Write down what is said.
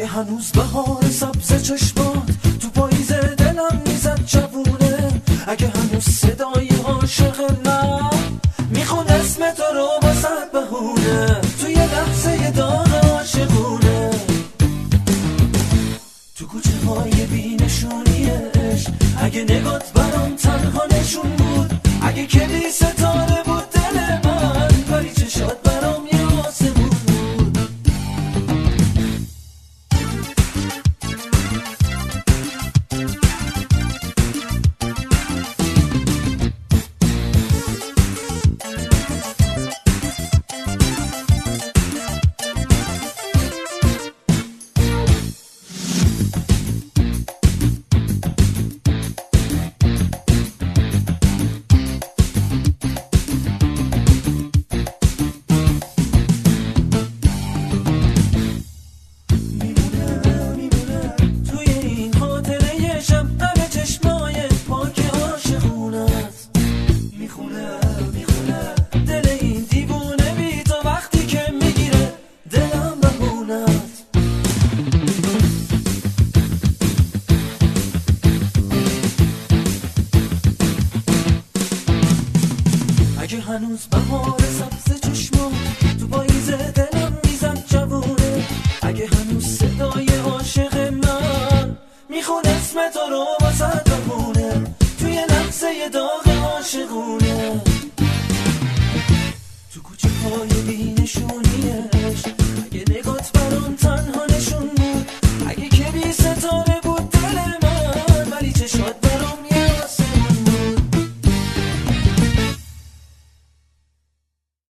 اگه هنوز بهار سبز چشمات تو پاییز دلم میزد جوونه، اگه هنوز صدای عاشق من میخون اسم تو رو با صد بهونه، توی لحظه داغ عاشقونه، تو کوچه های بی نشونی عشق، اگه نگات برام تنها نشون بود، اگه کلی ستاره بود دل من، کاری چشات برام یه آسمون بود. اگه هنوز بهار